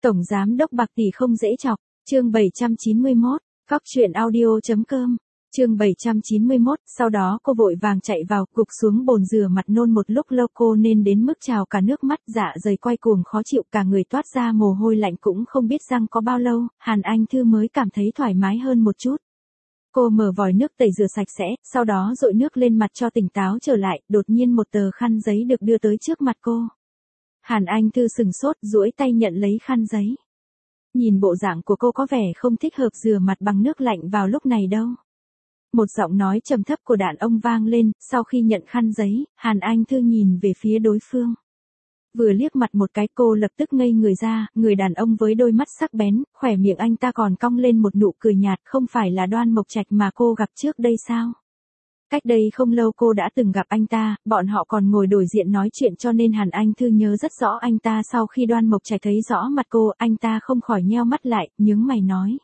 Tổng giám đốc bạc tỷ không dễ chọc, chương 791, Cóc truyện audio.com, chương 791, sau đó cô vội vàng chạy vào, gục xuống bồn rửa mặt nôn một lúc lâu cô nên đến mức trào cả nước mắt, dạ dày quay cuồng khó chịu, cả người toát ra mồ hôi lạnh, cũng không biết răng có bao lâu, Hàn Anh Thư mới cảm thấy thoải mái hơn một chút. Cô mở vòi nước tẩy rửa sạch sẽ, sau đó dội nước lên mặt cho tỉnh táo trở lại, đột nhiên một tờ khăn giấy được đưa tới trước mặt cô. Hàn Anh Thư sừng sốt, duỗi tay nhận lấy khăn giấy. Nhìn bộ dạng của cô có vẻ không thích hợp rửa mặt bằng nước lạnh vào lúc này đâu. Một giọng nói trầm thấp của đàn ông vang lên, sau khi nhận khăn giấy, Hàn Anh Thư nhìn về phía đối phương. Vừa liếc mặt một cái cô lập tức ngây người ra, người đàn ông với đôi mắt sắc bén, khỏe miệng anh ta còn cong lên một nụ cười nhạt, không phải là Đoan Mộc Trạch mà cô gặp trước đây sao? Cách đây không lâu cô đã từng gặp anh ta, bọn họ còn ngồi đối diện nói chuyện cho nên Hàn Anh Thư nhớ rất rõ anh ta. Sau khi Đoan Mộc Trạch thấy rõ mặt cô, anh ta không khỏi nheo mắt lại, nhướng mày nói.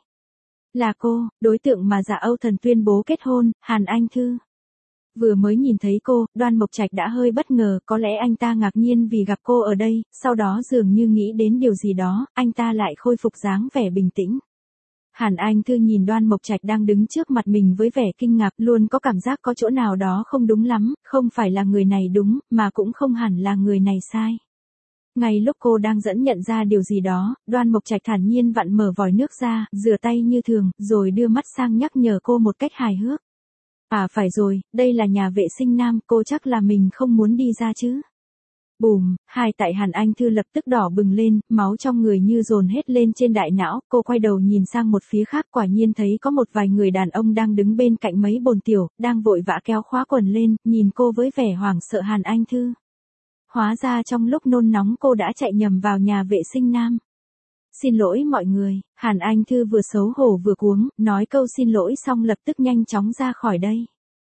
Là cô, đối tượng mà Dạ Âu Thần tuyên bố kết hôn, Hàn Anh Thư. Vừa mới nhìn thấy cô, Đoan Mộc Trạch đã hơi bất ngờ, có lẽ anh ta ngạc nhiên vì gặp cô ở đây, sau đó dường như nghĩ đến điều gì đó, anh ta lại khôi phục dáng vẻ bình tĩnh. Hàn Anh Thư nhìn Đoan Mộc Trạch đang đứng trước mặt mình với vẻ kinh ngạc, luôn có cảm giác có chỗ nào đó không đúng lắm, không phải là người này đúng, mà cũng không hẳn là người này sai. Ngay lúc cô đang dẫn nhận ra điều gì đó, Đoan Mộc Trạch thản nhiên vặn mở vòi nước ra, rửa tay như thường, rồi đưa mắt sang nhắc nhở cô một cách hài hước. À phải rồi, đây là nhà vệ sinh nam, cô chắc là mình không muốn đi ra chứ. Bùm, hai tại Hàn Anh Thư lập tức đỏ bừng lên, máu trong người như dồn hết lên trên đại não, cô quay đầu nhìn sang một phía khác, quả nhiên thấy có một vài người đàn ông đang đứng bên cạnh mấy bồn tiểu, đang vội vã kéo khóa quần lên, nhìn cô với vẻ hoảng sợ. Hàn Anh Thư. Hóa ra trong lúc nôn nóng cô đã chạy nhầm vào nhà vệ sinh nam. Xin lỗi mọi người, Hàn Anh Thư vừa xấu hổ vừa cuống, nói câu xin lỗi xong lập tức nhanh chóng ra khỏi đây.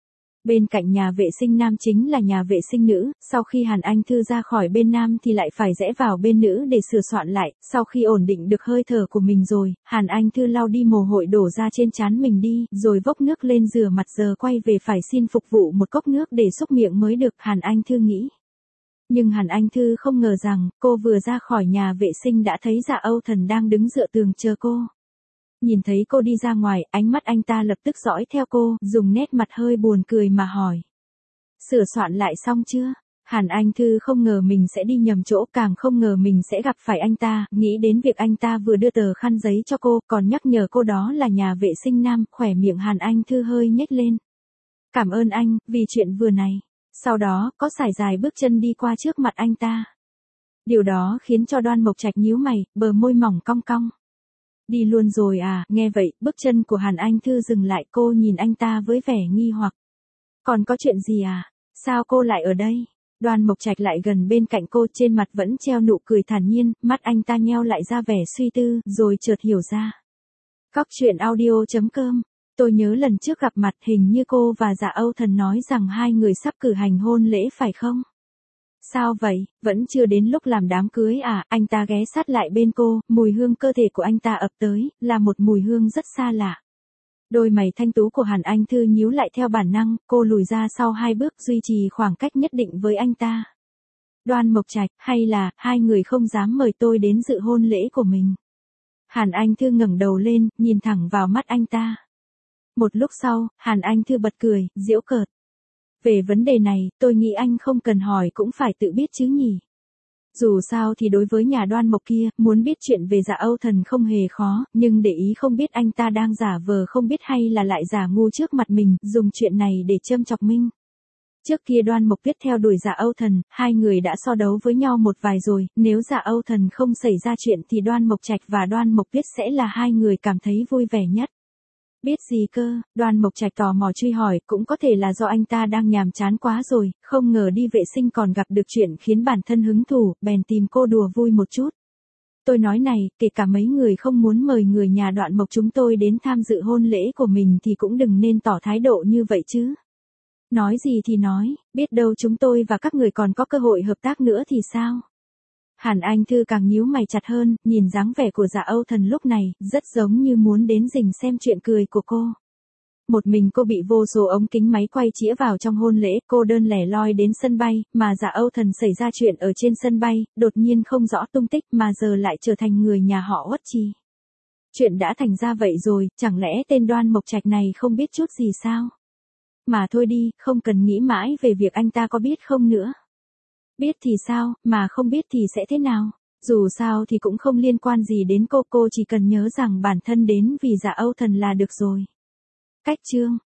Bên cạnh nhà vệ sinh nam chính là nhà vệ sinh nữ, sau khi Hàn Anh Thư ra khỏi bên nam thì lại phải rẽ vào bên nữ để sửa soạn lại, sau khi ổn định được hơi thở của mình rồi, Hàn Anh Thư lau đi mồ hôi đổ ra trên trán mình đi, rồi vốc nước lên rửa mặt, giờ quay về phải xin phục vụ một cốc nước để xúc miệng mới được, Hàn Anh Thư nghĩ. Nhưng Hàn Anh Thư không ngờ rằng, cô vừa ra khỏi nhà vệ sinh đã thấy Dạ Âu Thần đang đứng dựa tường chờ cô. Nhìn thấy cô đi ra ngoài, ánh mắt anh ta lập tức dõi theo cô, dùng nét mặt hơi buồn cười mà hỏi. Sửa soạn lại xong chưa? Hàn Anh Thư không ngờ mình sẽ đi nhầm chỗ, càng không ngờ mình sẽ gặp phải anh ta, nghĩ đến việc anh ta vừa đưa tờ khăn giấy cho cô, còn nhắc nhở cô đó là nhà vệ sinh nam, khỏe miệng Hàn Anh Thư hơi nhếch lên. Cảm ơn anh, vì chuyện vừa này. Sau đó, có sải dài bước chân đi qua trước mặt anh ta. Điều đó khiến cho Đoan Mộc Trạch nhíu mày, bờ môi mỏng cong cong. Đi luôn rồi à, nghe vậy, bước chân của Hàn Anh Thư dừng lại, cô nhìn anh ta với vẻ nghi hoặc. Còn có chuyện gì à? Sao cô lại ở đây? Đoan Mộc Trạch lại gần bên cạnh cô, trên mặt vẫn treo nụ cười thản nhiên, mắt anh ta nheo lại ra vẻ suy tư, rồi chợt hiểu ra. Cóc truyện audio.com. Tôi nhớ lần trước gặp mặt hình như cô và Dạ Âu Thần nói rằng hai người sắp cử hành hôn lễ phải không? Sao vậy, vẫn chưa đến lúc làm đám cưới à? Anh ta ghé sát lại bên cô, mùi hương cơ thể của anh ta ập tới, là một mùi hương rất xa lạ. Đôi mày thanh tú của Hàn Anh Thư nhíu lại theo bản năng, cô lùi ra sau hai bước, duy trì khoảng cách nhất định với anh ta. Đoan Mộc Trạch, hay là, hai người không dám mời tôi đến dự hôn lễ của mình? Hàn Anh Thư ngẩng đầu lên, nhìn thẳng vào mắt anh ta. Một lúc sau, Hàn Anh Thư bật cười, giễu cợt. Về vấn đề này, tôi nghĩ anh không cần hỏi cũng phải tự biết chứ nhỉ. Dù sao thì đối với nhà Đoan Mộc kia, muốn biết chuyện về Dạ Âu Thần không hề khó, nhưng để ý không biết anh ta đang giả vờ không biết hay là lại giả ngu trước mặt mình, dùng chuyện này để châm chọc mình. Trước kia Đoan Mộc Tuyết theo đuổi Dạ Âu Thần, hai người đã so đấu với nhau một vài rồi, nếu Dạ Âu Thần không xảy ra chuyện thì Đoan Mộc Trạch và Đoan Mộc Tuyết sẽ là hai người cảm thấy vui vẻ nhất. Biết gì cơ? Đoan Mộc Trạch tò mò truy hỏi, cũng có thể là do anh ta đang nhàm chán quá rồi, không ngờ đi vệ sinh còn gặp được chuyện khiến bản thân hứng thú, bèn tìm cô đùa vui một chút. Tôi nói này, kể cả mấy người không muốn mời người nhà Đoạn Mộc chúng tôi đến tham dự hôn lễ của mình thì cũng đừng nên tỏ thái độ như vậy chứ. Nói gì thì nói, biết đâu chúng tôi và các người còn có cơ hội hợp tác nữa thì sao? Hàn Anh Thư càng nhíu mày chặt hơn, nhìn dáng vẻ của Dạ Âu Thần lúc này, rất giống như muốn đến rình xem chuyện cười của cô. một mình cô bị vô số ống kính máy quay chĩa vào trong hôn lễ, cô đơn lẻ loi đến sân bay, mà Dạ Âu Thần xảy ra chuyện ở trên sân bay, đột nhiên không rõ tung tích mà giờ lại trở thành người nhà họ Uất Chi. Chuyện đã thành ra vậy rồi, chẳng lẽ tên Đoan Mộc Trạch này không biết chút gì sao? Mà thôi đi, không cần nghĩ mãi về việc anh ta có biết không nữa. Biết thì sao, mà không biết thì sẽ thế nào? Dù sao thì cũng không liên quan gì đến cô chỉ cần nhớ rằng bản thân đến vì Dạ Âu Thần là được rồi. Cách chương